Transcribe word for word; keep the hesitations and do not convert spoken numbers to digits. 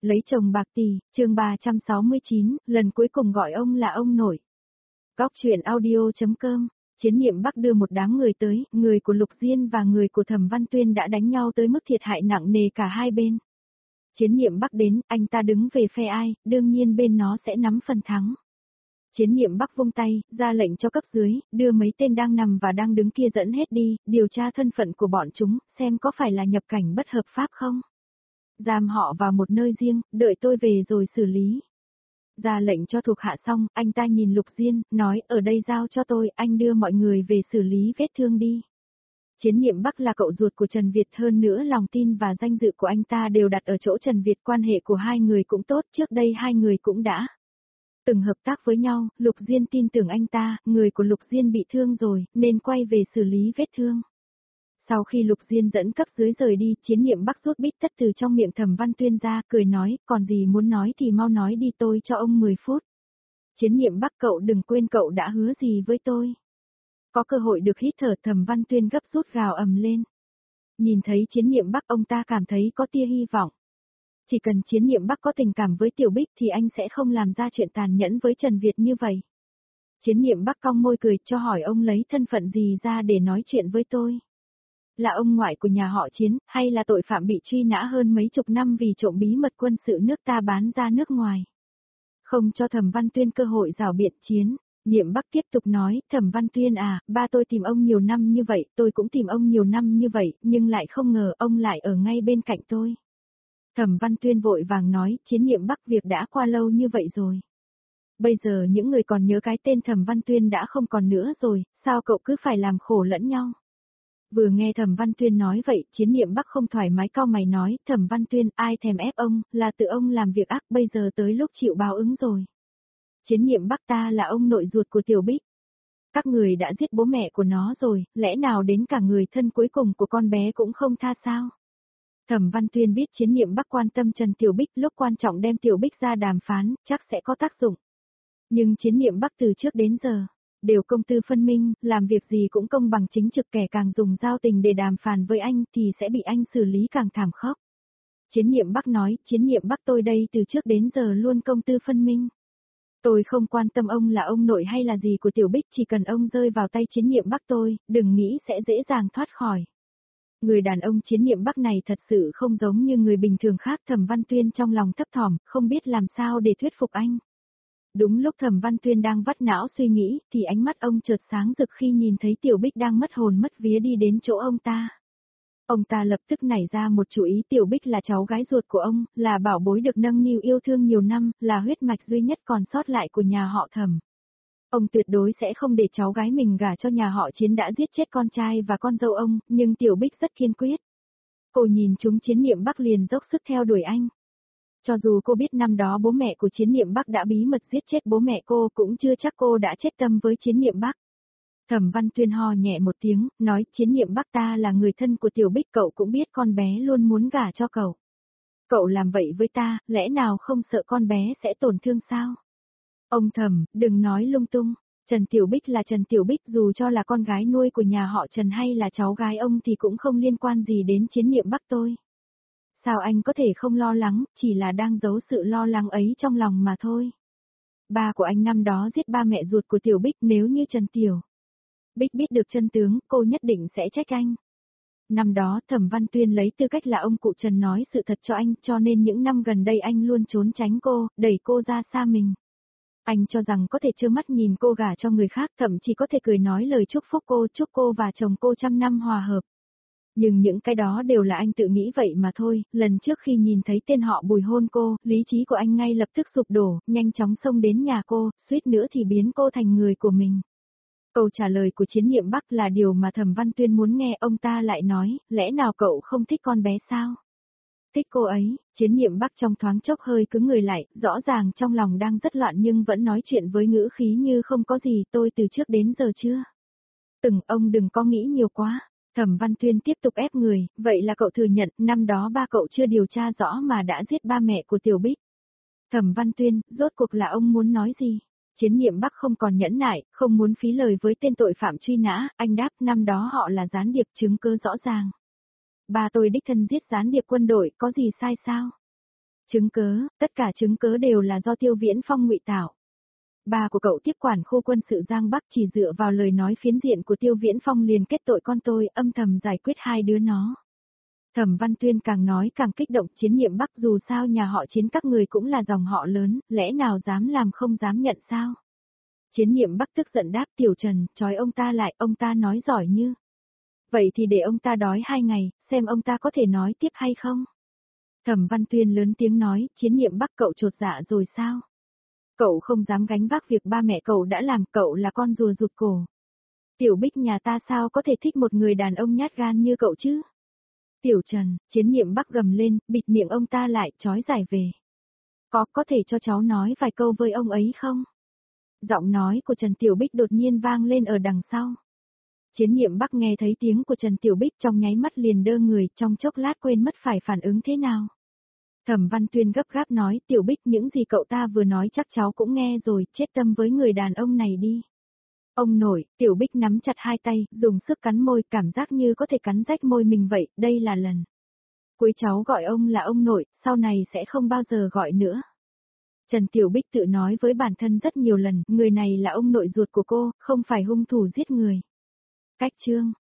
Lấy chồng bạc tỷ, chương ba trăm sáu mươi chín, lần cuối cùng gọi ông là ông nội. Góc truyện audio.com, Chiến Nhiệm Bắc đưa một đám người tới, người của Lục Diên và người của Thẩm Văn Tuyên đã đánh nhau tới mức thiệt hại nặng nề cả hai bên. Chiến Nhiệm Bắc đến, anh ta đứng về phe ai, đương nhiên bên nó sẽ nắm phần thắng. Chiến Nhiệm Bắc vung tay, ra lệnh cho cấp dưới, đưa mấy tên đang nằm và đang đứng kia dẫn hết đi, điều tra thân phận của bọn chúng, xem có phải là nhập cảnh bất hợp pháp không. Giam họ vào một nơi riêng, đợi tôi về rồi xử lý. Ra lệnh cho thuộc hạ xong, anh ta nhìn Lục Diên, nói ở đây giao cho tôi, anh đưa mọi người về xử lý vết thương đi. Chiến Nhiệm Bắc là cậu ruột của Trần Việt, hơn nữa lòng tin và danh dự của anh ta đều đặt ở chỗ Trần Việt, quan hệ của hai người cũng tốt, trước đây hai người cũng đã từng hợp tác với nhau. Lục Diên tin tưởng anh ta, người của Lục Diên bị thương rồi, nên quay về xử lý vết thương. Sau khi Lục Diên dẫn cấp dưới rời đi, Chiến Nhiệm Bắc rút bít tất từ trong miệng Thẩm Văn Tuyên ra, cười nói, còn gì muốn nói thì mau nói đi, tôi cho ông mười phút. Chiến Nhiệm Bắc, cậu đừng quên cậu đã hứa gì với tôi. Có cơ hội được hít thở. Thẩm Văn Tuyên gấp rút gào ầm lên. Nhìn thấy Chiến Nhiệm Bắc, ông ta cảm thấy có tia hy vọng. Chỉ cần Chiến Nhiệm Bắc có tình cảm với Tiểu Bích thì anh sẽ không làm ra chuyện tàn nhẫn với Trần Việt như vậy. Chiến Nhiệm Bắc cong môi cười, cho hỏi ông lấy thân phận gì ra để nói chuyện với tôi. Là ông ngoại của nhà họ Chiến, hay là tội phạm bị truy nã hơn mấy chục năm vì trộm bí mật quân sự nước ta bán ra nước ngoài? Không cho Thẩm Văn Tuyên cơ hội rảo biện. Chiến Nhiệm Bắc tiếp tục nói, Thẩm Văn Tuyên à, ba tôi tìm ông nhiều năm như vậy, tôi cũng tìm ông nhiều năm như vậy, nhưng lại không ngờ ông lại ở ngay bên cạnh tôi. Thẩm Văn Tuyên vội vàng nói, Chiến Nhiệm Bắc, việc đã qua lâu như vậy rồi. Bây giờ những người còn nhớ cái tên Thẩm Văn Tuyên đã không còn nữa rồi, sao cậu cứ phải làm khổ lẫn nhau? Vừa nghe Thẩm Văn Tuyên nói vậy, Chiến Nhiệm Bắc không thoải mái cau mày nói, Thẩm Văn Tuyên, ai thèm ép ông, là tự ông làm việc ác, bây giờ tới lúc chịu báo ứng rồi. Chiến Nhiệm Bắc, ta là ông nội ruột của Tiểu Bích. Các người đã giết bố mẹ của nó rồi, lẽ nào đến cả người thân cuối cùng của con bé cũng không tha sao? Thẩm Văn Tuyên biết Chiến Nhiệm Bắc quan tâm Trần Tiểu Bích, lúc quan trọng đem Tiểu Bích ra đàm phán, chắc sẽ có tác dụng. Nhưng Chiến Nhiệm Bắc từ trước đến giờ đều công tư phân minh, làm việc gì cũng công bằng chính trực, kẻ càng dùng giao tình để đàm phán với anh thì sẽ bị anh xử lý càng thảm khốc. Chiến Nhiệm Bắc nói, Chiến Nhiệm Bắc, tôi đây từ trước đến giờ luôn công tư phân minh. Tôi không quan tâm ông là ông nội hay là gì của Tiểu Bích, chỉ cần ông rơi vào tay Chiến Nhiệm Bắc tôi, đừng nghĩ sẽ dễ dàng thoát khỏi. Người đàn ông Chiến Nhiệm Bắc này thật sự không giống như người bình thường khác. Thẩm Văn Tuyên trong lòng thấp thỏm, không biết làm sao để thuyết phục anh. Đúng lúc Thẩm Văn Tuyên đang vắt não suy nghĩ, thì ánh mắt ông chợt sáng rực khi nhìn thấy Tiểu Bích đang mất hồn mất vía đi đến chỗ ông ta. Ông ta lập tức nảy ra một chủ ý, Tiểu Bích là cháu gái ruột của ông, là bảo bối được nâng niu yêu thương nhiều năm, là huyết mạch duy nhất còn sót lại của nhà họ Thẩm. Ông tuyệt đối sẽ không để cháu gái mình gả cho nhà họ Chiến đã giết chết con trai và con dâu ông, nhưng Tiểu Bích rất kiên quyết. Cô nhìn chúng Chiến Nhiệm Bắc liền dốc sức theo đuổi anh. Cho dù cô biết năm đó bố mẹ của Chiến Nhiệm Bắc đã bí mật giết chết bố mẹ cô, cũng chưa chắc cô đã chết tâm với Chiến Nhiệm Bắc. Thẩm Văn Tuyên ho nhẹ một tiếng, nói, Chiến Nhiệm Bắc, ta là người thân của Tiểu Bích, cậu cũng biết con bé luôn muốn gả cho cậu. Cậu làm vậy với ta, lẽ nào không sợ con bé sẽ tổn thương sao? Ông Thẩm, đừng nói lung tung. Trần Tiểu Bích là Trần Tiểu Bích, dù cho là con gái nuôi của nhà họ Trần hay là cháu gái ông thì cũng không liên quan gì đến Chiến Nhiệm Bắc tôi. Sao anh có thể không lo lắng, chỉ là đang giấu sự lo lắng ấy trong lòng mà thôi. Ba của anh năm đó giết ba mẹ ruột của Tiểu Bích, nếu như Trần Tiểu Bích biết được chân tướng, cô nhất định sẽ trách anh. Năm đó Thẩm Văn Tuyên lấy tư cách là ông cụ Trần nói sự thật cho anh, cho nên những năm gần đây anh luôn trốn tránh cô, đẩy cô ra xa mình. Anh cho rằng có thể trơ mắt nhìn cô gả cho người khác, thậm chí có thể cười nói lời chúc phúc cô, chúc cô và chồng cô trăm năm hòa hợp. Nhưng những cái đó đều là anh tự nghĩ vậy mà thôi. Lần trước khi nhìn thấy tên họ Bùi hôn cô, lý trí của anh ngay lập tức sụp đổ, nhanh chóng xông đến nhà cô, suýt nữa thì biến cô thành người của mình. Câu trả lời của Chiến Nhiệm Bắc là điều mà Thẩm Văn Tuyên muốn nghe. Ông ta lại nói, lẽ nào cậu không thích con bé sao? Thích cô ấy. Chiến Nhiệm Bắc trong thoáng chốc hơi cứng người lại, rõ ràng trong lòng đang rất loạn nhưng vẫn nói chuyện với ngữ khí như không có gì. Tôi từ trước đến giờ chưa từng, ông đừng có nghĩ nhiều quá. Thẩm Văn Tuyên tiếp tục ép người, vậy là cậu thừa nhận, năm đó ba cậu chưa điều tra rõ mà đã giết ba mẹ của Tiểu Bích. Thẩm Văn Tuyên, rốt cuộc là ông muốn nói gì? Chiến Nhiệm Bắc không còn nhẫn nại, không muốn phí lời với tên tội phạm truy nã, anh đáp, năm đó họ là gián điệp, chứng cứ rõ ràng. Ba tôi đích thân giết gián điệp quân đội, có gì sai sao? Chứng cớ, tất cả chứng cớ đều là do Tiêu Viễn Phong ngụy tạo. Bà của cậu tiếp quản khu quân sự Giang Bắc chỉ dựa vào lời nói phiến diện của Tiêu Viễn Phong liền kết tội con tôi, âm thầm giải quyết hai đứa nó. Thẩm Văn Tuyên càng nói càng kích động, Chiến Nhiệm Bắc dù sao nhà họ Chiến các người cũng là dòng họ lớn, lẽ nào dám làm không dám nhận sao? Chiến Nhiệm Bắc tức giận đáp, Tiểu Trần, trói ông ta lại, ông ta nói giỏi như. Vậy thì để ông ta đói hai ngày, xem ông ta có thể nói tiếp hay không? Thẩm Văn Tuyên lớn tiếng nói, Chiến Nhiệm Bắc cậu chột dạ rồi sao? Cậu không dám gánh vác việc ba mẹ cậu đã làm, cậu là con rùa rụt cổ. Tiểu Bích nhà ta sao có thể thích một người đàn ông nhát gan như cậu chứ? Tiểu Trần, Chiến Nhiệm Bắc gầm lên, bịt miệng ông ta lại, trói giải về. Có, có thể cho cháu nói vài câu với ông ấy không? Giọng nói của Trần Tiểu Bích đột nhiên vang lên ở đằng sau. Chiến Nhiệm Bắc nghe thấy tiếng của Trần Tiểu Bích trong nháy mắt liền đơ người, trong chốc lát quên mất phải phản ứng thế nào. Thẩm Văn Tuyên gấp gáp nói, Tiểu Bích, những gì cậu ta vừa nói chắc cháu cũng nghe rồi, chết tâm với người đàn ông này đi. Ông nội, Tiểu Bích nắm chặt hai tay, dùng sức cắn môi, cảm giác như có thể cắn rách môi mình vậy, đây là lần cuối cháu gọi ông là ông nội, sau này sẽ không bao giờ gọi nữa. Trần Tiểu Bích tự nói với bản thân rất nhiều lần, người này là ông nội ruột của cô, không phải hung thủ giết người. Cách chương